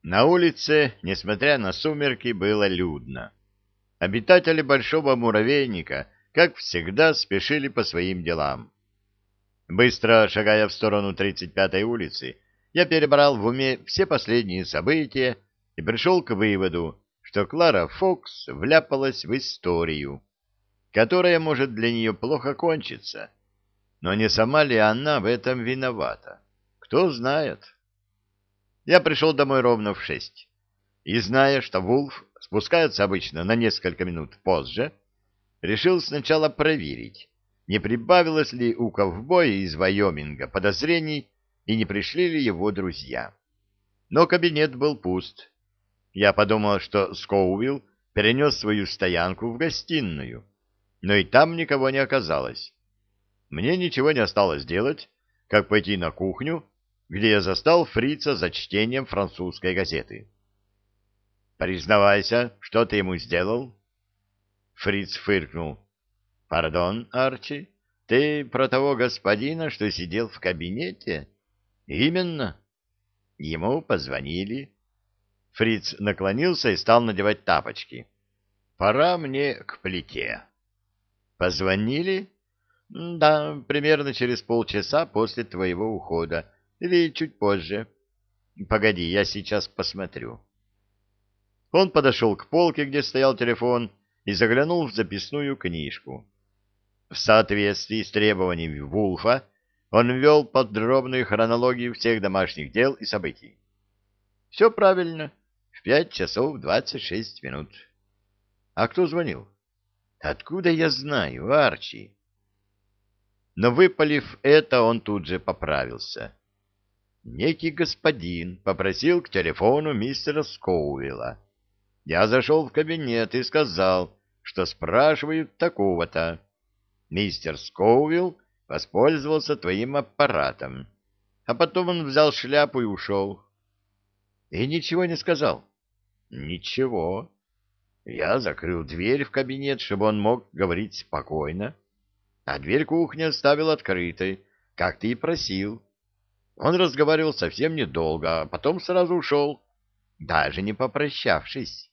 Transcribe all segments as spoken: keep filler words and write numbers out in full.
На улице, несмотря на сумерки, было людно. Обитатели большого муравейника, как всегда, спешили по своим делам. Быстро шагая в сторону тридцать пятой улицы, я перебрал в уме все последние события и пришел к выводу, что Клара Фокс вляпалась в историю, которая может для нее плохо кончиться. Но не сама ли она в этом виновата? Кто знает. Я пришел домой ровно в шесть. И, зная, что Вулф спускается обычно на несколько минут позже, решил сначала проверить, не прибавилось ли у ковбоя из Вайоминга подозрений и не пришли ли его друзья. Но кабинет был пуст. Я подумал, что Скоувилл перенес свою стоянку в гостиную, но и там никого не оказалось. Мне ничего не осталось делать, как пойти на кухню, где я застал фрица за чтением французской газеты. «Признавайся, что ты ему сделал?» Фриц фыркнул. «Пардон, Арчи, ты про того господина, что сидел в кабинете?» «Именно. Ему позвонили». Фриц наклонился и стал надевать тапочки. «Пора мне к плите». «Позвонили?» «Да, примерно через полчаса после твоего ухода. Или чуть позже. Погоди, я сейчас посмотрю». Он подошел к полке, где стоял телефон, и заглянул в записную книжку. В соответствии с требованиями Вулфа он ввел подробную хронологию всех домашних дел и событий. Все правильно. В пять часов двадцать шесть минут. А кто звонил? Откуда я знаю, Арчи? Но, выпалив это, он тут же поправился. Некий господин попросил к телефону мистера Скоувилла. Я зашел в кабинет и сказал, что спрашивают такого-то. Мистер Скоувилл воспользовался твоим аппаратом. А потом он взял шляпу и ушел. И ничего не сказал? Ничего. Я закрыл дверь в кабинет, чтобы он мог говорить спокойно. А дверь кухни оставил открытой, как ты и просил. Он разговаривал совсем недолго, а потом сразу ушел, даже не попрощавшись.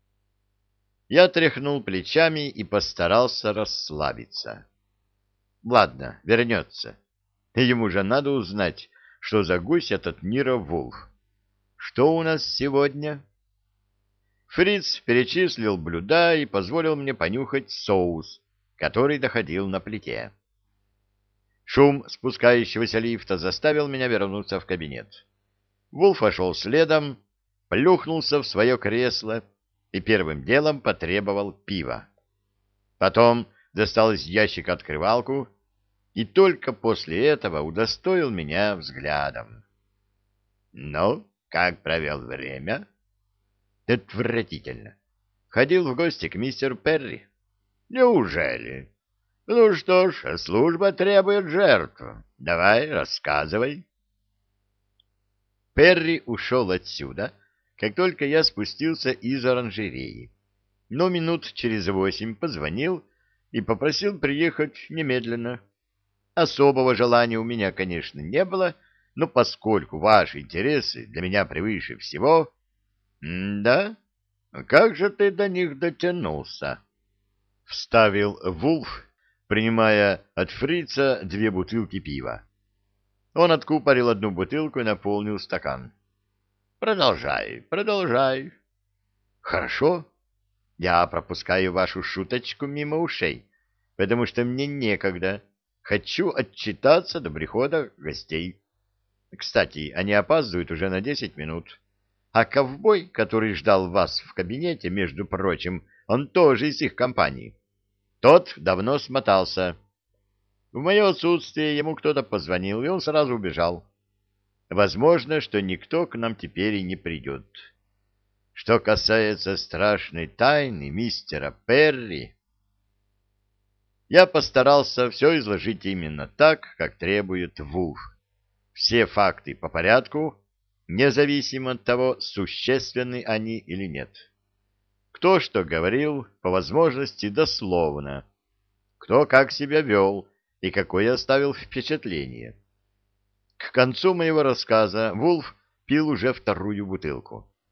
Я тряхнул плечами и постарался расслабиться. Ладно, вернется. Ему же надо узнать, что за гусь этот Ниро Вулф. Что у нас сегодня? Фриц перечислил блюда и позволил мне понюхать соус, который доходил на плите. Шум спускающегося лифта заставил меня вернуться в кабинет. Вулф вошел следом, плюхнулся в свое кресло и первым делом потребовал пива. Потом достал из ящика открывалку и только после этого удостоил меня взглядом. — Ну, как провел время? — Отвратительно. Ходил в гости к мистеру Перри. — Неужели? Ну что ж, служба требует жертв. Давай, рассказывай. Перри ушел отсюда, как только я спустился из оранжереи. Но минут через восемь позвонил и попросил приехать немедленно. Особого желания у меня, конечно, не было, но поскольку ваши интересы для меня превыше всего... — Да? Как же ты до них дотянулся? — вставил Вулф, принимая от фрица две бутылки пива. Он откупорил одну бутылку и наполнил стакан. — Продолжай, продолжай. — Хорошо. Я пропускаю вашу шуточку мимо ушей, потому что мне некогда. Хочу отчитаться до прихода гостей. Кстати, они опаздывают уже на десять минут. А ковбой, который ждал вас в кабинете, между прочим, он тоже из их компании. Тот давно смотался. В мое отсутствие ему кто-то позвонил, и он сразу убежал. Возможно, что никто к нам теперь и не придет. Что касается страшной тайны мистера Перри, я постарался все изложить именно так, как требует Вулф. Все факты по порядку, независимо от того, существенны они или нет. Кто что говорил, по возможности дословно. Кто как себя вел и какое оставил впечатление. К концу моего рассказа Вулф пил уже вторую бутылку.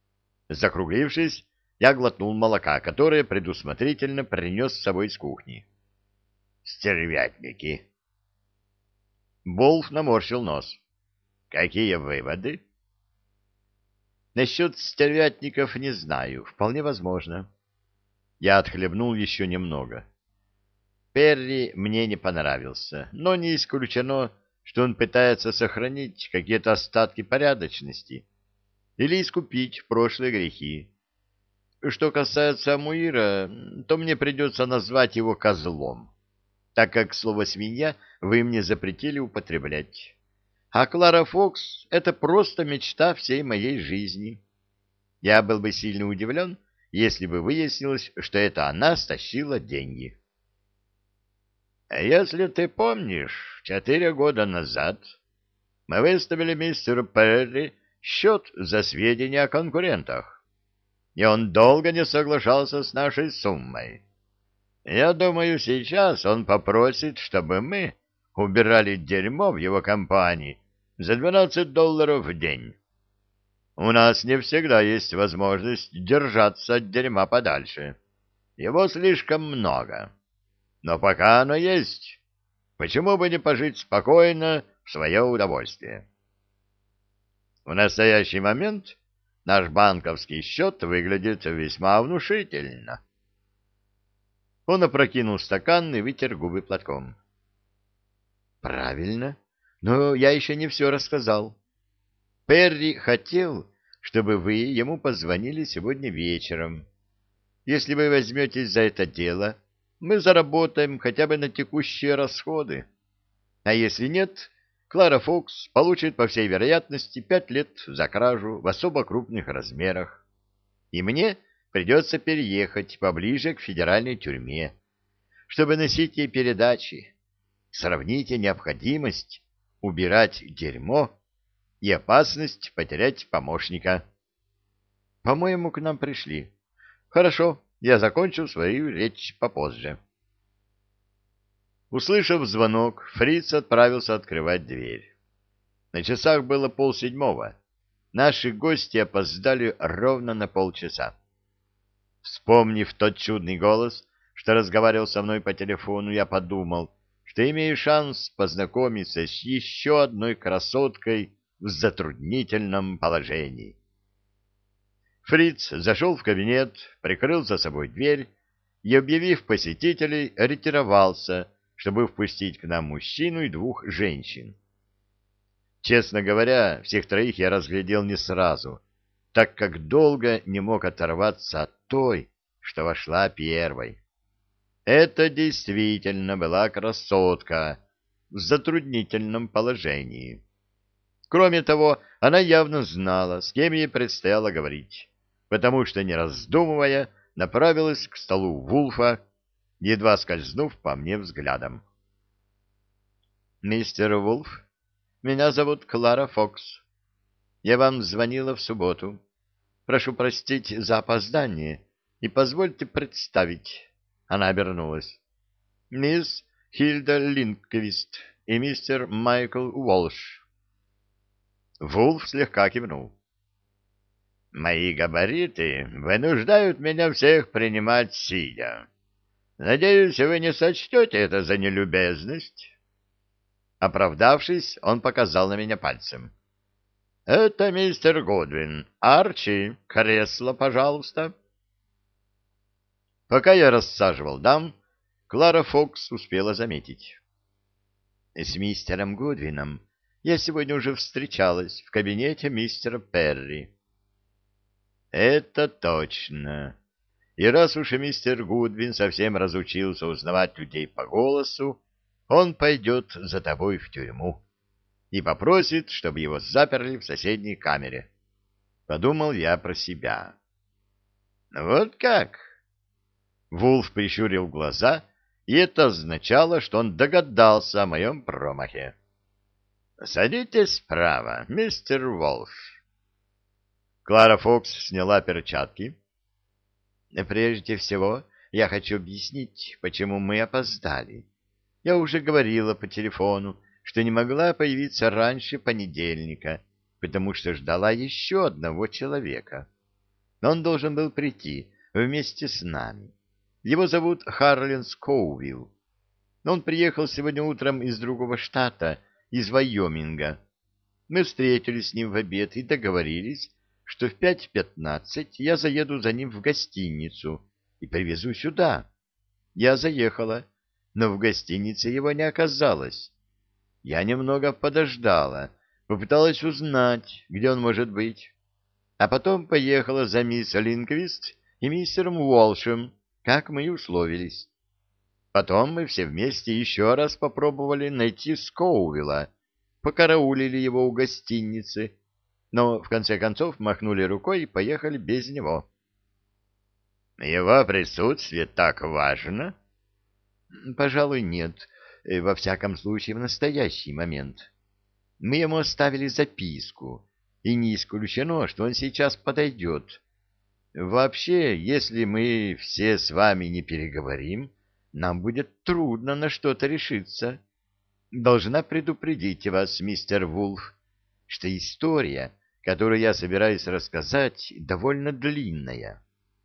Закруглившись, я глотнул молока, которое предусмотрительно принес с собой с кухни. Стервятники. Волф наморщил нос. Какие выводы? Насчет стервятников не знаю, вполне возможно. Я отхлебнул еще немного. Перри мне не понравился, но не исключено, что он пытается сохранить какие-то остатки порядочности или искупить прошлые грехи. Что касается Амуира, то мне придется назвать его козлом, так как слово «свинья» вы мне запретили употреблять. А Клара Фокс — это просто мечта всей моей жизни. Я был бы сильно удивлен, если бы выяснилось, что это она стащила деньги. Если ты помнишь, четыре года назад мы выставили мистеру Перри счет за сведения о конкурентах, и он долго не соглашался с нашей суммой. Я думаю, сейчас он попросит, чтобы мы убирали дерьмо в его компании за двенадцать долларов в день. У нас не всегда есть возможность держаться от дерьма подальше. Его слишком много. Но пока оно есть, почему бы не пожить спокойно в свое удовольствие? В настоящий момент наш банковский счет выглядит весьма внушительно. Он опрокинул стакан и вытер губы платком. Правильно, но я еще не все рассказал. Перри хотел, чтобы вы ему позвонили сегодня вечером. Если вы возьметесь за это дело, мы заработаем хотя бы на текущие расходы. А если нет, Клара Фокс получит, по всей вероятности, пять лет за кражу в особо крупных размерах. И мне придется переехать поближе к федеральной тюрьме, чтобы носить ей передачи. Сравните необходимость убирать дерьмо и опасность потерять помощника. По-моему, к нам пришли. Хорошо, я закончу свою речь попозже. Услышав звонок, Фриц отправился открывать дверь. На часах было полседьмого. Наши гости опоздали ровно на полчаса. Вспомнив тот чудный голос, что разговаривал со мной по телефону, я подумал, что имею шанс познакомиться с еще одной красоткой в затруднительном положении. Фриц зашел в кабинет, прикрыл за собой дверь и, объявив посетителей, ретировался, чтобы впустить к нам мужчину и двух женщин. Честно говоря, всех троих я разглядел не сразу, так как долго не мог оторваться от той, что вошла первой. Это действительно была красотка в затруднительном положении. Кроме того, она явно знала, с кем ей предстояло говорить, потому что, не раздумывая, направилась к столу Вулфа, едва скользнув по мне взглядом. «Мистер Вулф, меня зовут Клара Фокс. Я вам звонила в субботу. Прошу простить за опоздание и позвольте представить». Она обернулась. «Мисс Хильда Линквист и мистер Майкл Уолш». Вулф слегка кивнул. «Мои габариты вынуждают меня всех принимать сидя. Надеюсь, вы не сочтете это за нелюбезность». Оправдавшись, он показал на меня пальцем. «Это мистер Гудвин. Арчи, кресло, пожалуйста». Пока я рассаживал дам, Клара Фокс успела заметить. «С мистером Гудвином я сегодня уже встречалась в кабинете мистера Перри». «Это точно. И раз уж и мистер Гудвин совсем разучился узнавать людей по голосу, он пойдет за тобой в тюрьму и попросит, чтобы его заперли в соседней камере». Подумал я про себя. «Вот как?» Вулф прищурил глаза, и это означало, что он догадался о моем промахе. «Садитесь справа, мистер Волш». Клара Фокс сняла перчатки. «Прежде всего, я хочу объяснить, почему мы опоздали. Я уже говорила по телефону, что не могла появиться раньше понедельника, потому что ждала еще одного человека. Он должен был прийти вместе с нами. Его зовут Харлин Скоувилл. Он приехал сегодня утром из другого штата, из Вайоминга. Мы встретились с ним в обед и договорились, что в пять пятнадцать я заеду за ним в гостиницу и привезу сюда. Я заехала, но в гостинице его не оказалось. Я немного подождала, попыталась узнать, где он может быть, а потом поехала за мисс Линквист и мистером Уолшем, как мы и условились. Потом мы все вместе еще раз попробовали найти Скоувилла, покараулили его у гостиницы, но в конце концов махнули рукой и поехали без него. Его присутствие так важно? Пожалуй, нет. Во всяком случае, в настоящий момент. Мы ему оставили записку, и не исключено, что он сейчас подойдет. Вообще, если мы все с вами не переговорим, нам будет трудно на что-то решиться. Должна предупредить вас, мистер Вулф, что история, которую я собираюсь рассказать, довольно длинная.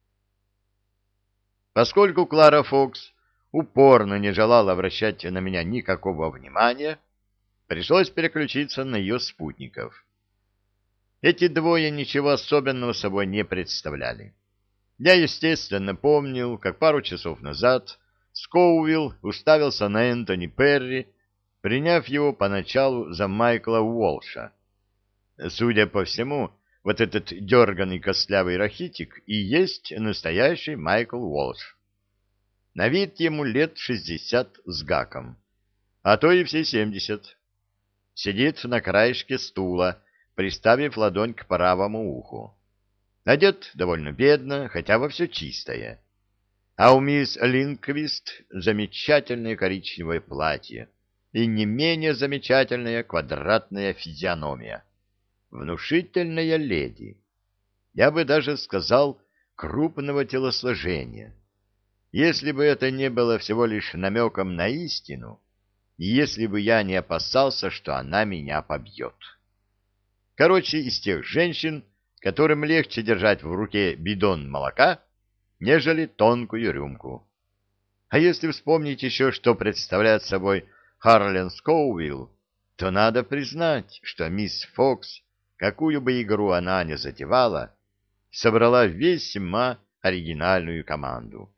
Поскольку Клара Фокс упорно не желала обращать на меня никакого внимания, пришлось переключиться на ее спутников. Эти двое ничего особенного собой не представляли. Я, естественно, помнил, как пару часов назад Скоувилл уставился на Энтони Перри, приняв его поначалу за Майкла Уолша. Судя по всему, вот этот дерганый костлявый рахитик и есть настоящий Майкл Уолш. На вид ему лет шестьдесят с гаком, а то и все семьдесят. Сидит на краешке стула, приставив ладонь к правому уху. Одет довольно бедно, хотя во все чистое. А у мисс Линквист замечательное коричневое платье и не менее замечательная квадратная физиономия. Внушительная леди. Я бы даже сказал, крупного телосложения. Если бы это не было всего лишь намеком на истину, и если бы я не опасался, что она меня побьет. Короче, из тех женщин, которым легче держать в руке бидон молока, нежели тонкую рюмку. А если вспомнить еще, что представляет собой Харлин Скоувилл, то надо признать, что мисс Фокс, какую бы игру она ни затевала, собрала весьма оригинальную команду.